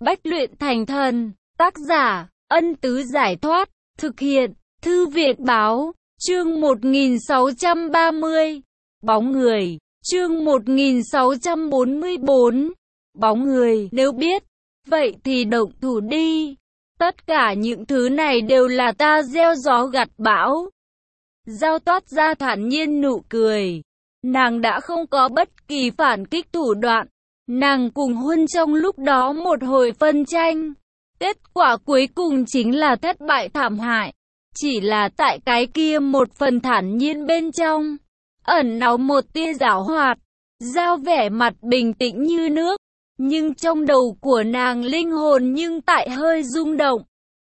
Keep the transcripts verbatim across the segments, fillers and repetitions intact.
Bách luyện thành thần. Tác giả, Ân Tứ Giải Thoát. Thực hiện, Thư viện Báo. Chương một nghìn sáu trăm ba mươi. Bóng người. Chương một nghìn sáu trăm bốn mươi bốn. Bóng người. Nếu biết, vậy thì động thủ đi. Tất cả những thứ này đều là ta gieo gió gặt bão. Giao toát ra thản nhiên nụ cười. Nàng đã không có bất kỳ phản kích thủ đoạn. Nàng cùng Huân trong lúc đó một hồi phân tranh. Kết quả cuối cùng chính là thất bại thảm hại. Chỉ là tại cái kia một phần thản nhiên bên trong, ẩn náu một tia giảo hoạt. Giao vẻ mặt bình tĩnh như nước, nhưng trong đầu của nàng linh hồn nhưng tại hơi rung động.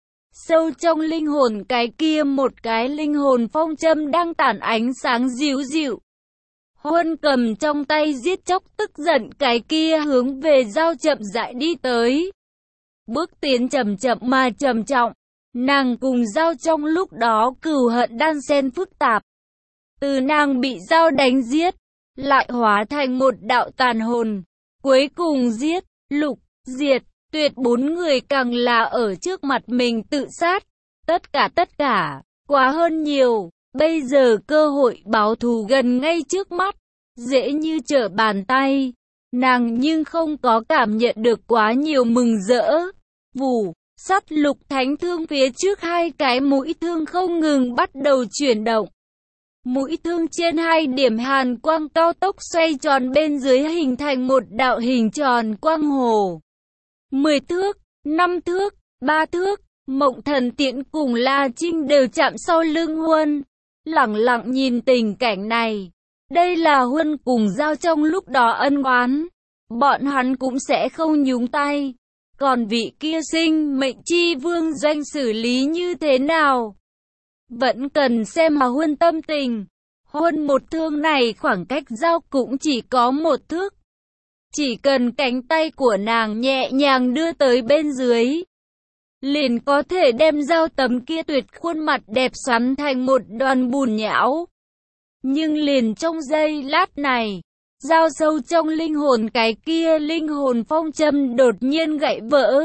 Sâu trong linh hồn cái kia một cái linh hồn phong châm đang tản ánh sáng dịu dịu. Huân cầm trong tay giết chóc tức giận cái kia hướng về Giao chậm rãi đi tới. Bước tiến chậm chậm mà trầm trọng. Nàng cùng Giao trong lúc đó cừu hận đan xen phức tạp. Từ nàng bị Giao đánh giết, lại hóa thành một đạo tàn hồn. Cuối cùng giết, Lục, Diệt, Tuyệt bốn người càng là ở trước mặt mình tự sát. Tất cả tất cả, quá hơn nhiều. Bây giờ cơ hội báo thù gần ngay trước mắt, dễ như trở bàn tay. Nàng nhưng không có cảm nhận được quá nhiều mừng rỡ. Vù, sắt lục thánh thương phía trước hai cái mũi thương không ngừng bắt đầu chuyển động. Mũi thương trên hai điểm hàn quang cao tốc xoay tròn bên dưới hình thành một đạo hình tròn quang hồ. Mười thước, năm thước, ba thước, Mộng Thần Tiễn cùng La Trinh đều chạm sau lưng Huân. Lẳng lặng nhìn tình cảnh này. Đây là Huân cùng Giao trong lúc đó ân oán. Bọn hắn cũng sẽ không nhúng tay. Còn vị kia sinh mệnh chi vương doanh xử lý như thế nào? Vẫn cần xem mà Huân tâm tình. Huân một thương này khoảng cách Giao cũng chỉ có một thước. Chỉ cần cánh tay của nàng nhẹ nhàng đưa tới bên dưới, liền có thể đem Giao tấm kia tuyệt khuôn mặt đẹp xoắn thành một đoàn bùn nhão. Nhưng liền trong giây lát này, Giao sâu trong linh hồn cái kia linh hồn phong châm đột nhiên gãy vỡ.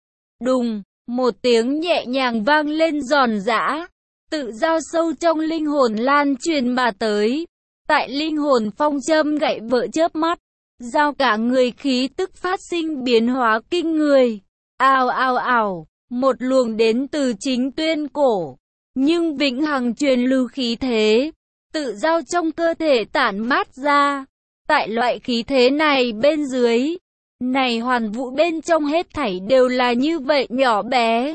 Đùng, một tiếng nhẹ nhàng vang lên giòn giã. Tự Giao sâu trong linh hồn lan truyền mà tới. Tại linh hồn phong châm gãy vỡ chớp mắt, Giao cả người khí tức phát sinh biến hóa kinh người. Ào ào ào, một luồng đến từ chính tuyên cổ, nhưng vĩnh hằng truyền lưu khí thế, tự Giao trong cơ thể tản mát ra. Tại loại khí thế này bên dưới, này hoàn vũ bên trong hết thảy đều là như vậy nhỏ bé.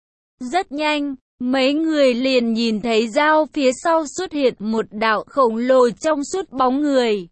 Rất nhanh, mấy người liền nhìn thấy Giao phía sau xuất hiện một đạo khổng lồ trong suốt bóng người.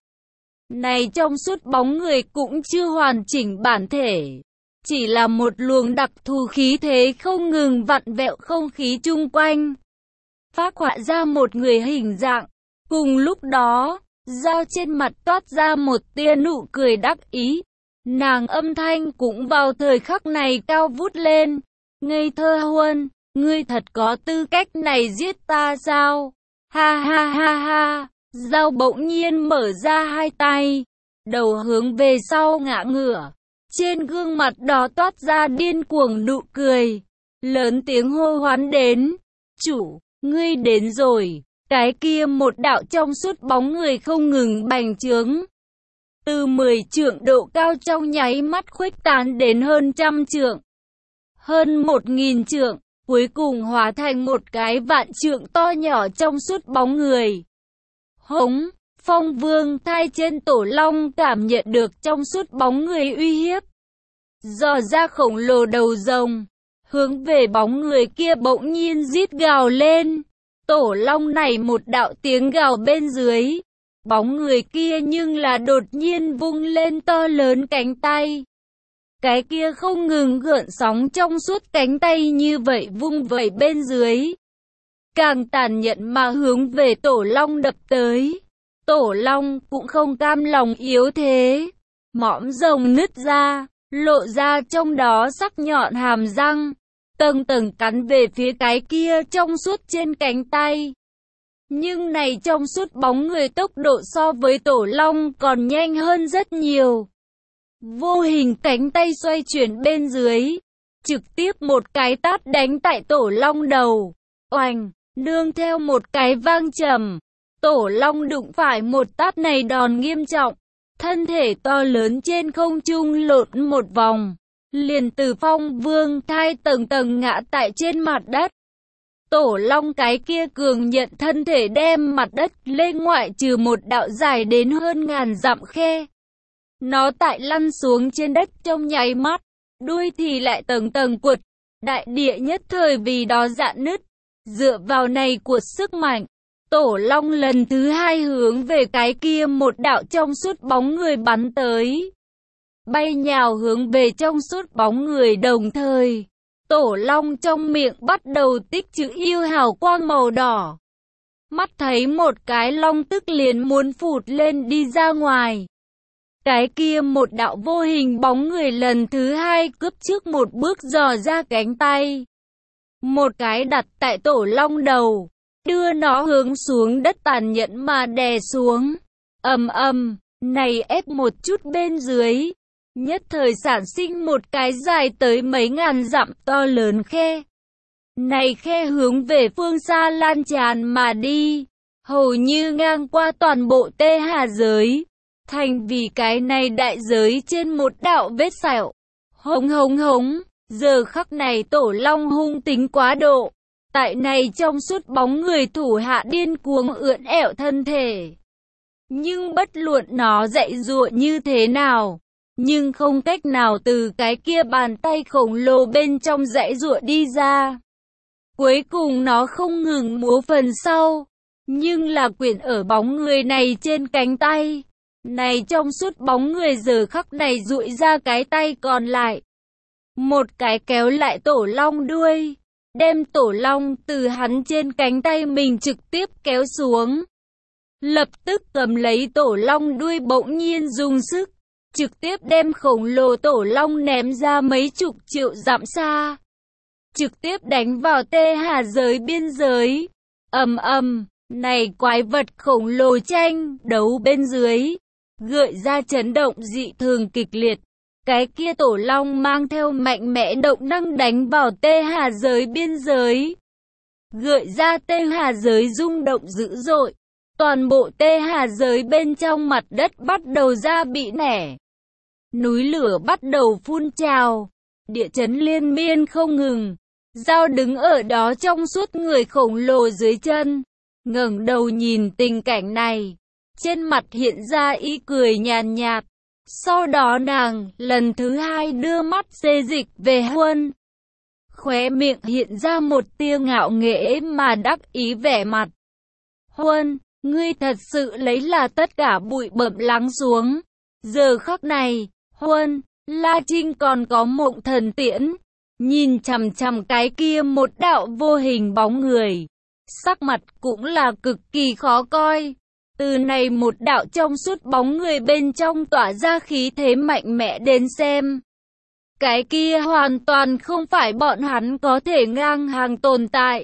Này trong suốt bóng người cũng chưa hoàn chỉnh bản thể, chỉ là một luồng đặc thù khí thế không ngừng vặn vẹo không khí chung quanh, phác họa ra một người hình dạng. Cùng lúc đó, Giao trên mặt toát ra một tia nụ cười đắc ý. Nàng âm thanh cũng vào thời khắc này cao vút lên. Ngây thơ Huân, ngươi thật có tư cách này giết ta sao? Ha ha ha ha. Giao bỗng nhiên mở ra hai tay, đầu hướng về sau ngã ngửa. Trên gương mặt đó toát ra điên cuồng nụ cười. Lớn tiếng hô hoán đến. Chủ, ngươi đến rồi. Cái kia một đạo trong suốt bóng người không ngừng bành trướng. Từ mười trượng độ cao trong nháy mắt khuếch tán đến hơn trăm trượng. Hơn một nghìn trượng, cuối cùng hóa thành một cái vạn trượng to nhỏ trong suốt bóng người. Hống, Phong Vương thai trên tổ long cảm nhận được trong suốt bóng người uy hiếp. Dò ra khổng lồ đầu rồng, hướng về bóng người kia bỗng nhiên rít gào lên. Tổ long này một đạo tiếng gào bên dưới, bóng người kia nhưng là đột nhiên vung lên to lớn cánh tay. Cái kia không ngừng gợn sóng trong suốt cánh tay như vậy vung vẩy bên dưới, càng tàn nhẫn mà hướng về tổ long đập tới. Tổ long cũng không cam lòng yếu thế, mõm rồng nứt ra, lộ ra trong đó sắc nhọn hàm răng, tầng tầng cắn về phía cái kia trong suốt trên cánh tay. Nhưng này trong suốt bóng người tốc độ so với tổ long còn nhanh hơn rất nhiều. Vô hình cánh tay xoay chuyển bên dưới, trực tiếp một cái tát đánh tại Tổ Long đầu. Oành, nương theo một cái vang trầm, Tổ Long đụng phải một tát này đòn nghiêm trọng, thân thể to lớn trên không trung lộn một vòng, liền từ phong vương thai tầng tầng ngã tại trên mặt đất. Tổ Long cái kia cường nhận thân thể đem mặt đất lên ngoại trừ một đạo dài đến hơn ngàn dặm khe. Nó tại lăn xuống trên đất trong nháy mắt, đuôi thì lại tầng tầng quật, đại địa nhất thời vì đó rạn nứt. Dựa vào này của sức mạnh, Tổ Long lần thứ hai hướng về cái kia một đạo trong suốt bóng người bắn tới. Bay nhào hướng về trong suốt bóng người đồng thời. Tổ Long trong miệng bắt đầu tích chữ yêu hào quang màu đỏ. Mắt thấy một cái long tức liền muốn phụt lên đi ra ngoài. Cái kia một đạo vô hình bóng người lần thứ hai cướp trước một bước dò ra cánh tay. Một cái đặt tại Tổ Long đầu, đưa nó hướng xuống đất tàn nhẫn mà đè xuống. Ầm ầm, này ép một chút bên dưới. Nhất thời sản sinh một cái dài tới mấy ngàn dặm to lớn khe. Này khe hướng về phương xa lan tràn mà đi, hầu như ngang qua toàn bộ Tê Hà giới, thành vì cái này đại giới trên một đạo vết sẹo. Hống hống hống, giờ khắc này Tổ Long hung tính quá độ, tại này trong suốt bóng người thủ hạ điên cuồng ưỡn ẻo thân thể. Nhưng bất luận nó dạy dụa như thế nào, nhưng không cách nào từ cái kia bàn tay khổng lồ bên trong dãy giụa đi ra. Cuối cùng nó không ngừng múa phần sau, nhưng là quyển ở bóng người này trên cánh tay. Này trong suốt bóng người giờ khắc này duỗi ra cái tay còn lại. Một cái kéo lại Tổ Long đuôi, đem Tổ Long từ hắn trên cánh tay mình trực tiếp kéo xuống. Lập tức cầm lấy Tổ Long đuôi bỗng nhiên dùng sức, trực tiếp đem khổng lồ Tổ Long ném ra mấy chục triệu dặm xa. Trực tiếp đánh vào Tê Hà giới biên giới. Ầm ầm, này quái vật khổng lồ tranh đấu bên dưới, gợi ra chấn động dị thường kịch liệt. Cái kia Tổ Long mang theo mạnh mẽ động năng đánh vào Tê Hà giới biên giới, gợi ra Tê Hà giới rung động dữ dội. Toàn bộ Tê Hà giới bên trong mặt đất bắt đầu ra bị nẻ. Núi lửa bắt đầu phun trào, địa chấn liên miên không ngừng. Dao đứng ở đó trong suốt người khổng lồ dưới chân, ngẩng đầu nhìn tình cảnh này, trên mặt hiện ra ý cười nhàn nhạt. Sau đó nàng lần thứ hai đưa mắt xê dịch về Huân, khóe miệng hiện ra một tia ngạo nghễ mà đắc ý vẻ mặt. Huân, ngươi thật sự lấy là tất cả bụi bặm lắng xuống. Giờ khắc này, Huân, La Trinh còn có Mộng Thần Tiễn, nhìn chằm chằm cái kia một đạo vô hình bóng người, sắc mặt cũng là cực kỳ khó coi. Từ này một đạo trong suốt bóng người bên trong tỏa ra khí thế mạnh mẽ đến xem, cái kia hoàn toàn không phải bọn hắn có thể ngang hàng tồn tại.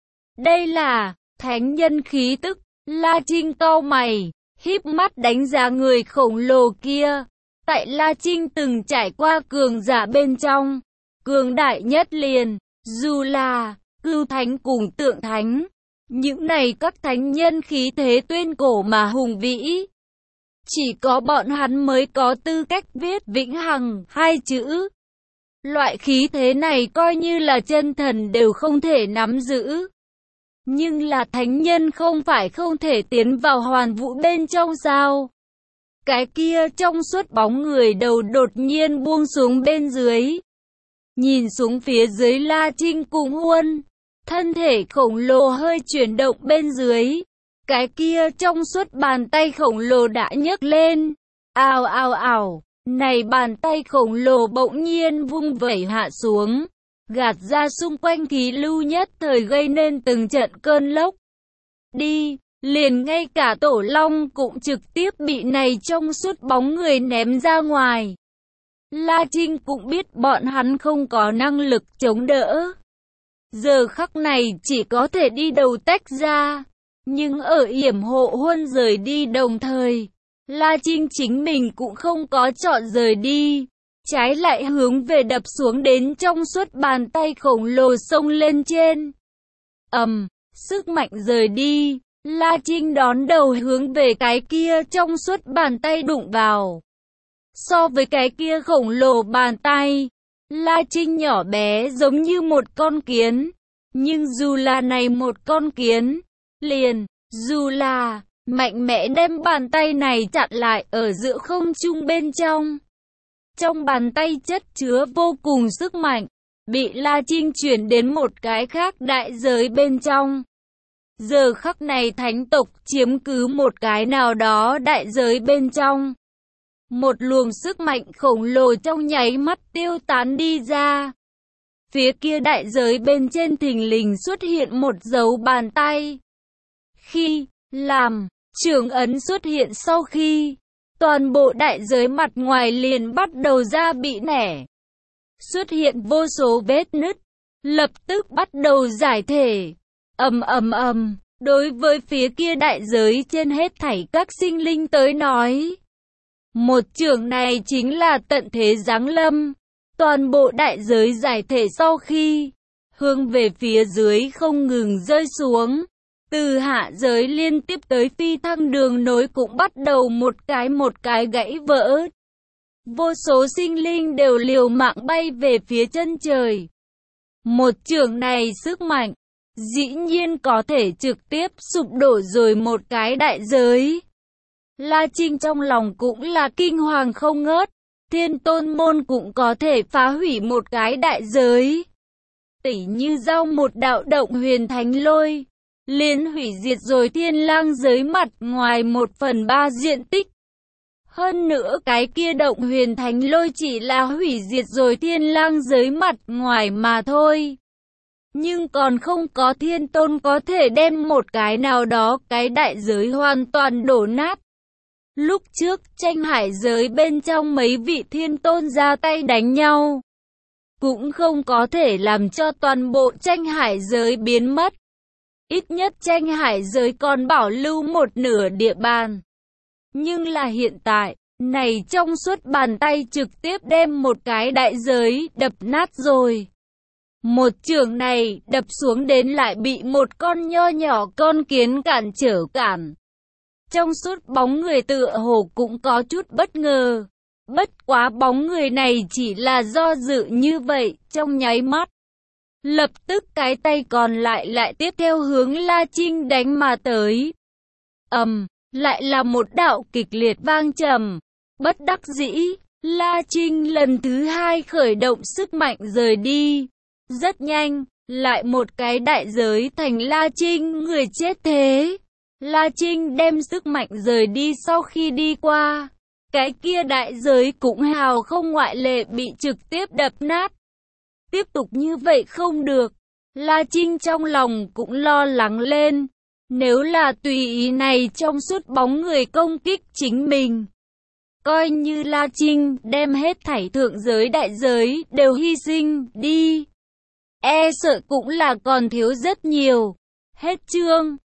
Đây là thánh nhân khí tức. La Trinh cau mày, híp mắt đánh giá người khổng lồ kia. Tại La Trinh từng trải qua cường giả bên trong, cường đại nhất liền, dù là Cưu Thánh cùng Tượng Thánh, những này các thánh nhân khí thế tuyên cổ mà hùng vĩ. Chỉ có bọn hắn mới có tư cách viết vĩnh hằng hai chữ. Loại khí thế này coi như là chân thần đều không thể nắm giữ. Nhưng là thánh nhân không phải không thể tiến vào hoàn vũ bên trong sao? Cái kia trong suốt bóng người đầu đột nhiên buông xuống bên dưới. Nhìn xuống phía dưới La Trinh cùng Huân, thân thể khổng lồ hơi chuyển động bên dưới. Cái kia trong suốt bàn tay khổng lồ đã nhấc lên. Ào ào ào, này bàn tay khổng lồ bỗng nhiên vung vẩy hạ xuống, gạt ra xung quanh khí lưu nhất thời gây nên từng trận cơn lốc. Đi, liền ngay cả Tổ Long cũng trực tiếp bị này trong suốt bóng người ném ra ngoài. La Trinh cũng biết bọn hắn không có năng lực chống đỡ. Giờ khắc này chỉ có thể đi đầu tách ra. Nhưng ở yểm hộ Huân rời đi đồng thời, La Trinh chính mình cũng không có chọn rời đi, trái lại hướng về đập xuống đến trong suốt bàn tay khổng lồ xông lên trên. Ầm, um, sức mạnh rời đi, La Trinh đón đầu hướng về cái kia trong suốt bàn tay đụng vào. So với cái kia khổng lồ bàn tay, La Trinh nhỏ bé giống như một con kiến. Nhưng dù là này một con kiến, liền, dù là mạnh mẽ đem bàn tay này chặn lại ở giữa không trung bên trong. Trong bàn tay chất chứa vô cùng sức mạnh, bị La Trinh chuyển đến một cái khác đại giới bên trong. Giờ khắc này thánh tộc chiếm cứ một cái nào đó đại giới bên trong. Một luồng sức mạnh khổng lồ trong nháy mắt tiêu tán đi ra. Phía kia đại giới bên trên thình lình xuất hiện một dấu bàn tay. Khi làm trưởng ấn xuất hiện sau khi, toàn bộ đại giới mặt ngoài liền bắt đầu ra bị nẻ. Xuất hiện vô số vết nứt, lập tức bắt đầu giải thể. Ầm ầm ầm, đối với phía kia đại giới trên hết thảy các sinh linh tới nói. Một trường này chính là tận thế giáng lâm. Toàn bộ đại giới giải thể sau khi, hướng về phía dưới không ngừng rơi xuống. Từ hạ giới liên tiếp tới phi thăng đường nối cũng bắt đầu một cái một cái gãy vỡ. Vô số sinh linh đều liều mạng bay về phía chân trời. Một trường này sức mạnh, dĩ nhiên có thể trực tiếp sụp đổ rồi một cái đại giới. La Trinh trong lòng cũng là kinh hoàng không ngớt. Thiên tôn môn cũng có thể phá hủy một cái đại giới. Tỉ như giao một đạo động huyền thánh lôi, liền hủy diệt rồi thiên lang giới mặt ngoài một phần ba diện tích. Hơn nữa cái kia động huyền thánh lôi chỉ là hủy diệt rồi thiên lang giới mặt ngoài mà thôi. Nhưng còn không có thiên tôn có thể đem một cái nào đó cái đại giới hoàn toàn đổ nát. Lúc trước tranh hải giới bên trong mấy vị thiên tôn ra tay đánh nhau, cũng không có thể làm cho toàn bộ tranh hải giới biến mất. Ít nhất tranh hải giới còn bảo lưu một nửa địa bàn. Nhưng là hiện tại, này trong suốt bàn tay trực tiếp đem một cái đại giới đập nát rồi. Một trường này đập xuống đến lại bị một con nho nhỏ con kiến cản trở cản. Trong suốt bóng người tựa hồ cũng có chút bất ngờ. Bất quá bóng người này chỉ là do dự như vậy trong nháy mắt. Lập tức cái tay còn lại lại tiếp theo hướng La Trinh đánh mà tới. Ầm, um, lại là một đạo kịch liệt vang trầm. Bất đắc dĩ, La Trinh lần thứ hai khởi động sức mạnh rời đi. Rất nhanh, lại một cái đại giới thành La Trinh người chết thế. La Trinh đem sức mạnh rời đi sau khi đi qua. Cái kia đại giới cũng hào không ngoại lệ bị trực tiếp đập nát. Tiếp tục như vậy không được. La Trinh trong lòng cũng lo lắng lên. Nếu là tùy ý này trong suốt bóng người công kích chính mình, coi như La Trinh đem hết thảy thượng giới đại giới đều hy sinh đi, e sợ cũng là còn thiếu rất nhiều. Hết chương.